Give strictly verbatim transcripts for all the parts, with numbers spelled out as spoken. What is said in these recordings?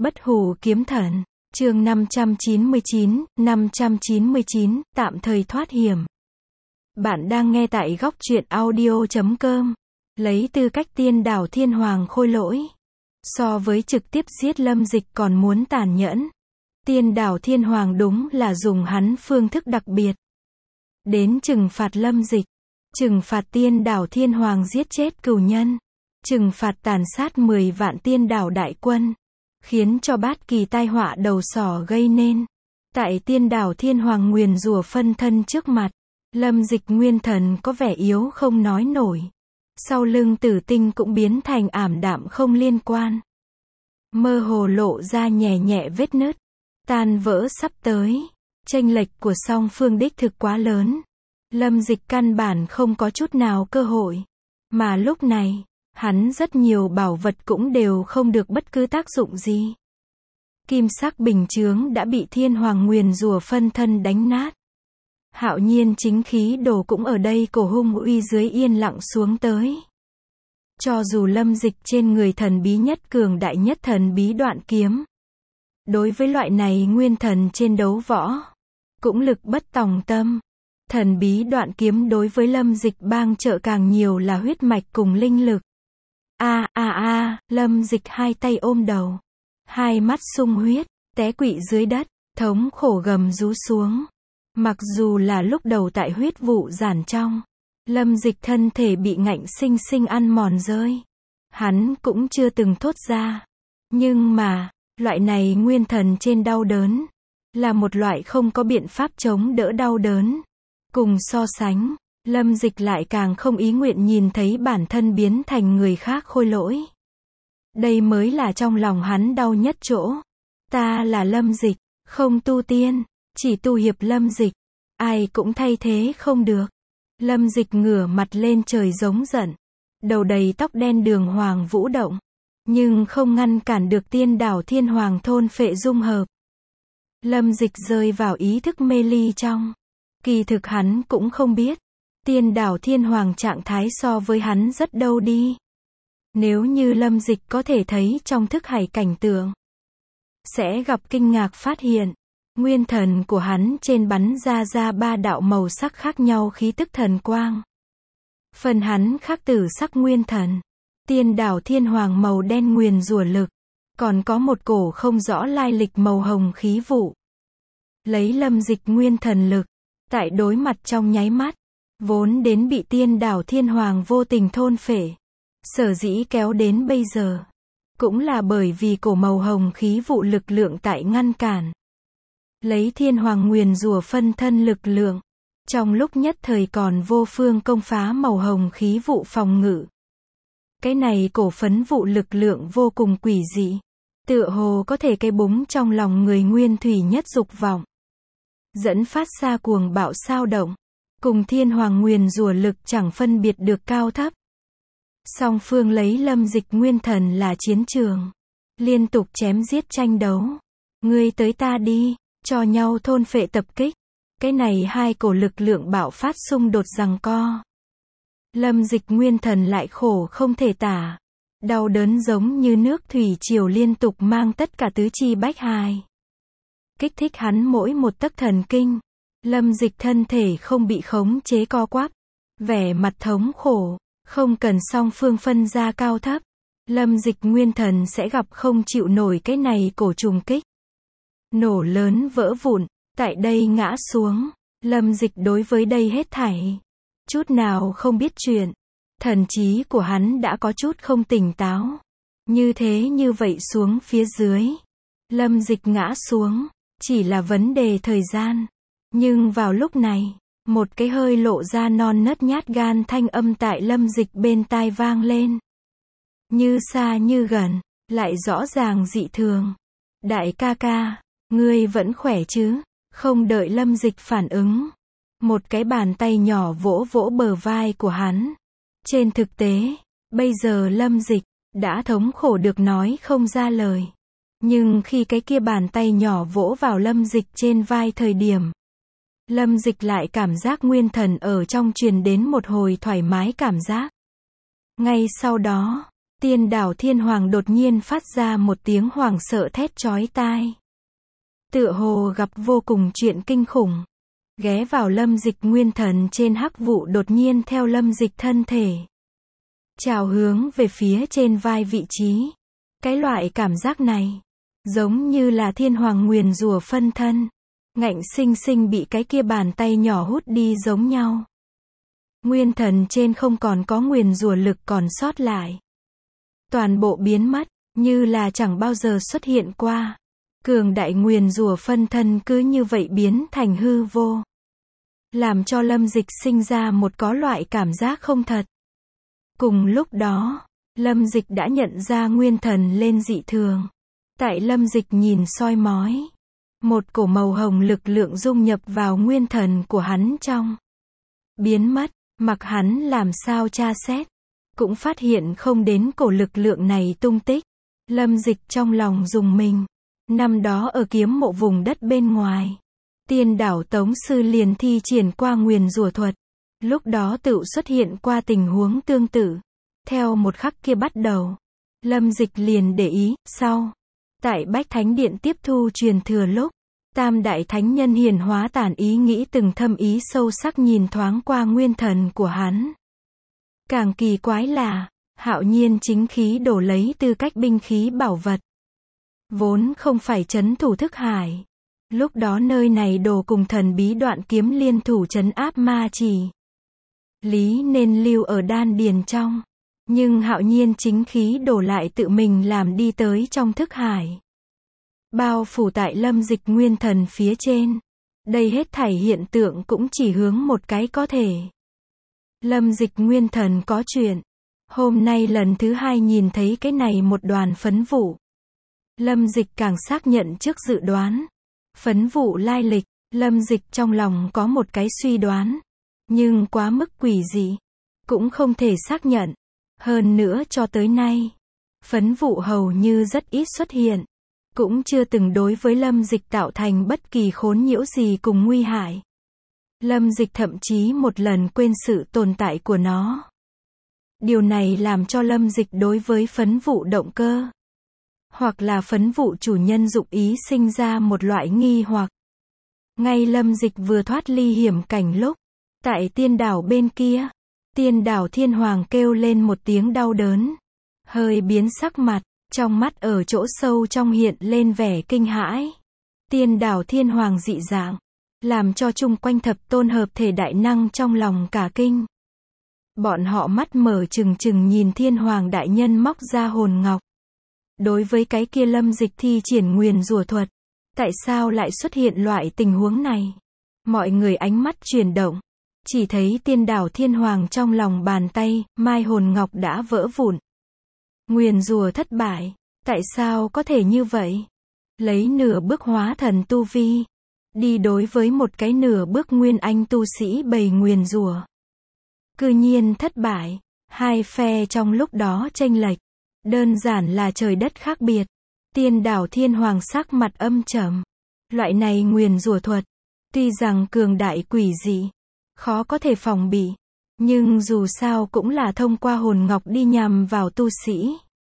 Bất hủ kiếm thần, chương năm trăm chín mươi chín, năm trăm chín mươi chín, tạm thời thoát hiểm. Bạn đang nghe tại góc truyện audio chấm com, lấy tư cách tiên đảo thiên hoàng khôi lỗi. So với trực tiếp giết Lâm Dịch còn muốn tàn nhẫn. Tiên đảo thiên hoàng đúng là dùng hắn phương thức đặc biệt. Đến trừng phạt Lâm Dịch, trừng phạt tiên đảo thiên hoàng giết chết cừu nhân, trừng phạt tàn sát mười vạn tiên đảo đại quân, khiến cho bát kỳ tai họa đầu sỏ gây nên. Tại tiên đảo thiên hoàng nguyền rủa phân thân trước mặt, Lâm Dịch nguyên thần có vẻ yếu không nói nổi. Sau lưng tử tinh cũng biến thành ảm đạm không liên quan. Mơ hồ lộ ra nhẹ nhẹ vết nứt, tan vỡ sắp tới. Chênh lệch của song phương đích thực quá lớn. Lâm Dịch căn bản không có chút nào cơ hội. Mà lúc này, hắn rất nhiều bảo vật cũng đều không được bất cứ tác dụng gì. Kim sắc bình chướng đã bị thiên hoàng nguyền rủa phân thân đánh nát. Hạo nhiên chính khí đồ cũng ở đây cổ hung uy dưới yên lặng xuống tới. Cho dù Lâm Dịch trên người thần bí nhất cường đại nhất thần bí đoạn kiếm. Đối với loại này nguyên thần trên đấu võ, cũng lực bất tòng tâm. Thần bí đoạn kiếm đối với Lâm Dịch bang trợ càng nhiều là huyết mạch cùng linh lực. A a a, Lâm Dịch hai tay ôm đầu, hai mắt sung huyết, té quỵ dưới đất, thống khổ gầm rú xuống. Mặc dù là lúc đầu tại huyết vụ giản trong, Lâm Dịch thân thể bị ngạnh sinh sinh ăn mòn rơi. Hắn cũng chưa từng thốt ra. Nhưng mà, loại này nguyên thần trên đau đớn, là một loại không có biện pháp chống đỡ đau đớn. Cùng so sánh, Lâm Dịch lại càng không ý nguyện nhìn thấy bản thân biến thành người khác khôi lỗi. Đây mới là trong lòng hắn đau nhất chỗ. Ta là Lâm Dịch, không tu tiên, chỉ tu hiệp Lâm Dịch. Ai cũng thay thế không được. Lâm Dịch ngửa mặt lên trời giống giận. Đầu đầy tóc đen đường hoàng vũ động. Nhưng không ngăn cản được tiên đảo thiên hoàng thôn phệ dung hợp. Lâm Dịch rơi vào ý thức mê ly trong. Kỳ thực hắn cũng không biết. Tiên đảo thiên hoàng trạng thái so với hắn rất đâu đi. Nếu như Lâm Dịch có thể thấy trong thức hải cảnh tượng, sẽ gặp kinh ngạc phát hiện. Nguyên thần của hắn trên bắn ra ra ba đạo màu sắc khác nhau khí tức thần quang. Phần hắn khác tử sắc nguyên thần. Tiên đảo thiên hoàng màu đen nguyền rủa lực. Còn có một cổ không rõ lai lịch màu hồng khí vụ. Lấy Lâm Dịch nguyên thần lực. Tại đối mặt trong nháy mắt. Vốn đến bị tiên đảo thiên hoàng vô tình thôn phệ. Sở dĩ kéo đến bây giờ. Cũng là bởi vì cổ màu hồng khí vụ lực lượng tại ngăn cản. Lấy thiên hoàng nguyền rủa phân thân lực lượng. Trong lúc nhất thời còn vô phương công phá màu hồng khí vụ phòng ngự. Cái này cổ phấn vụ lực lượng vô cùng quỷ dị. Tựa hồ có thể cây búng trong lòng người nguyên thủy nhất dục vọng. Dẫn phát ra cuồng bạo sao động. Cùng thiên hoàng nguyền rủa lực chẳng phân biệt được cao thấp. Song phương lấy Lâm Dịch nguyên thần là chiến trường. Liên tục chém giết tranh đấu. Ngươi tới ta đi. Cho nhau thôn phệ tập kích. Cái này hai cổ lực lượng bạo phát xung đột giằng co. Lâm Dịch nguyên thần lại khổ không thể tả. Đau đớn giống như nước thủy triều liên tục mang tất cả tứ chi bách hài. Kích thích hắn mỗi một tấc thần kinh. Lâm Dịch thân thể không bị khống chế co quắp. Vẻ mặt thống khổ. Không cần song phương phân ra cao thấp. Lâm Dịch nguyên thần sẽ gặp không chịu nổi cái này cổ trùng kích. Nổ lớn vỡ vụn, tại đây ngã xuống. Lâm Dịch đối với đây hết thảy. Chút nào không biết chuyện. Thần trí của hắn đã có chút không tỉnh táo. Như thế như vậy xuống phía dưới. Lâm Dịch ngã xuống. Chỉ là vấn đề thời gian. Nhưng vào lúc này, một cái hơi lộ ra non nớt nhát gan thanh âm tại Lâm Dịch bên tai vang lên. Như xa như gần, lại rõ ràng dị thường. Đại ca ca, ngươi vẫn khỏe chứ? Không đợi Lâm Dịch phản ứng. Một cái bàn tay nhỏ vỗ vỗ bờ vai của hắn. Trên thực tế, bây giờ Lâm Dịch đã thống khổ được nói không ra lời. Nhưng khi cái kia bàn tay nhỏ vỗ vào Lâm Dịch trên vai thời điểm, Lâm Dịch lại cảm giác nguyên thần ở trong truyền đến một hồi thoải mái cảm giác. Ngay sau đó, Tiên đảo Thiên Hoàng đột nhiên phát ra một tiếng hoảng sợ thét chói tai. Tựa hồ gặp vô cùng chuyện kinh khủng. Ghé vào Lâm Dịch nguyên thần trên hắc vụ đột nhiên theo Lâm Dịch thân thể trào hướng về phía trên vai vị trí. Cái loại cảm giác này, giống như là Thiên Hoàng nguyền rủa phân thân, ngạnh sinh sinh bị cái kia bàn tay nhỏ hút đi giống nhau. Nguyên thần trên không còn có nguyền rủa lực còn sót lại. Toàn bộ biến mất, như là chẳng bao giờ xuất hiện qua. Cường đại nguyền rủa phân thân cứ như vậy biến thành hư vô. Làm cho Lâm Dịch sinh ra một có loại cảm giác không thật. Cùng lúc đó, Lâm Dịch đã nhận ra nguyên thần lên dị thường. Tại Lâm Dịch nhìn soi mói, một cổ màu hồng lực lượng dung nhập vào nguyên thần của hắn trong. Biến mất, mặc hắn làm sao tra xét, cũng phát hiện không đến cổ lực lượng này tung tích. Lâm Dịch trong lòng rùng mình. Năm đó ở kiếm mộ vùng đất bên ngoài, Tiên đảo Tống Sư liền thi triển qua nguyền rủa thuật. Lúc đó tự xuất hiện qua tình huống tương tự. Theo một khắc kia bắt đầu, Lâm Dịch liền để ý, sau. Tại Bách Thánh Điện tiếp thu truyền thừa lúc, Tam Đại Thánh Nhân hiển hóa tản ý nghĩ từng thâm ý sâu sắc nhìn thoáng qua nguyên thần của hắn. Càng kỳ quái là, hạo nhiên chính khí đổ lấy tư cách binh khí bảo vật. Vốn không phải trấn thủ thức hải. Lúc đó nơi này đồ cùng thần bí đoạn kiếm liên thủ trấn áp ma chỉ. Lý nên lưu ở đan điền trong. Nhưng hạo nhiên chính khí đổ lại tự mình làm đi tới trong thức hải. Bao phủ tại Lâm Dịch nguyên thần phía trên. Đây hết thảy hiện tượng cũng chỉ hướng một cái có thể. Lâm Dịch nguyên thần có chuyện. Hôm nay lần thứ hai nhìn thấy cái này một đoàn phấn vụ. Lâm Dịch càng xác nhận trước dự đoán. Phấn vụ lai lịch, Lâm Dịch trong lòng có một cái suy đoán. Nhưng quá mức quỷ dị. Cũng không thể xác nhận. Hơn nữa cho tới nay, phấn vụ hầu như rất ít xuất hiện. Cũng chưa từng đối với Lâm Dịch tạo thành bất kỳ khốn nhiễu gì cùng nguy hại. Lâm Dịch thậm chí một lần quên sự tồn tại của nó. Điều này làm cho Lâm Dịch đối với phấn vụ động cơ, hoặc là phấn vụ chủ nhân dụng ý sinh ra một loại nghi hoặc. Ngay Lâm Dịch vừa thoát ly hiểm cảnh lúc, tại tiên đảo bên kia, Tiên đảo Thiên Hoàng kêu lên một tiếng đau đớn. Hơi biến sắc mặt, trong mắt ở chỗ sâu trong hiện lên vẻ kinh hãi. Tiên đảo Thiên Hoàng dị dạng, làm cho chung quanh thập tôn hợp thể đại năng trong lòng cả kinh. Bọn họ mắt mở trừng trừng nhìn Thiên Hoàng đại nhân móc ra hồn ngọc. Đối với cái kia Lâm Dịch thi triển nguyền rủa thuật, tại sao lại xuất hiện loại tình huống này? Mọi người ánh mắt chuyển động. Chỉ thấy tiên đảo Thiên Hoàng trong lòng bàn tay, mai hồn ngọc đã vỡ vụn. Nguyền rủa thất bại. Tại sao có thể như vậy? Lấy nửa bước hóa thần tu vi, đi đối với một cái nửa bước nguyên anh tu sĩ bày nguyền rủa. Cư nhiên thất bại. Hai phe trong lúc đó chênh lệch. Đơn giản là trời đất khác biệt. Tiên đảo Thiên Hoàng sắc mặt âm trầm. Loại này nguyền rủa thuật, tuy rằng cường đại quỷ dị, khó có thể phòng bị, nhưng dù sao cũng là thông qua hồn ngọc đi nhằm vào tu sĩ.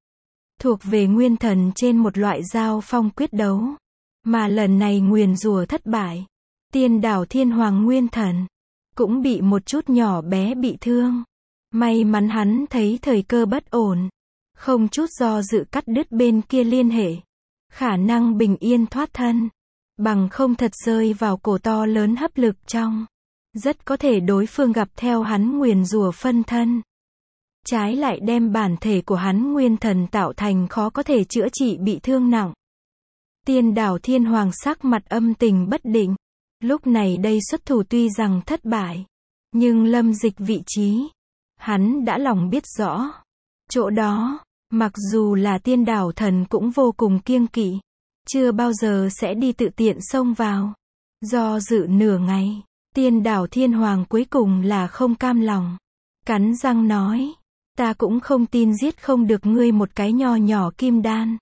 Thuộc về nguyên thần trên một loại giao phong quyết đấu. Mà lần này nguyền rủa thất bại. Tiên đảo Thiên Hoàng nguyên thần cũng bị một chút nhỏ bé bị thương. May mắn hắn thấy thời cơ bất ổn, không chút do dự cắt đứt bên kia liên hệ. Khả năng bình yên thoát thân. Bằng không thật rơi vào cổ to lớn hấp lực trong. Rất có thể đối phương gặp theo hắn nguyền rủa phân thân. Trái lại đem bản thể của hắn nguyên thần tạo thành khó có thể chữa trị bị thương nặng. Tiên đảo Thiên Hoàng sắc mặt âm tình bất định. Lúc này đây xuất thủ tuy rằng thất bại, nhưng Lâm Dịch vị trí, hắn đã lòng biết rõ. Chỗ đó, mặc dù là tiên đảo thần cũng vô cùng kiêng kỵ. Chưa bao giờ sẽ đi tự tiện xông vào. Do dự nửa ngày, tiên đảo Thiên Hoàng cuối cùng là không cam lòng. Cắn răng nói, ta cũng không tin giết không được ngươi một cái nho nhỏ kim đan.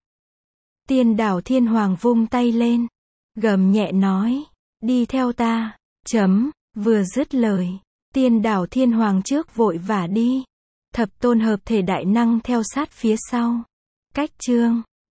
Tiên đảo Thiên Hoàng vung tay lên, gầm nhẹ nói, đi theo ta, chấm, vừa dứt lời. Tiên đảo Thiên Hoàng trước vội vã đi. Thập tôn hợp thể đại năng theo sát phía sau. Cách chương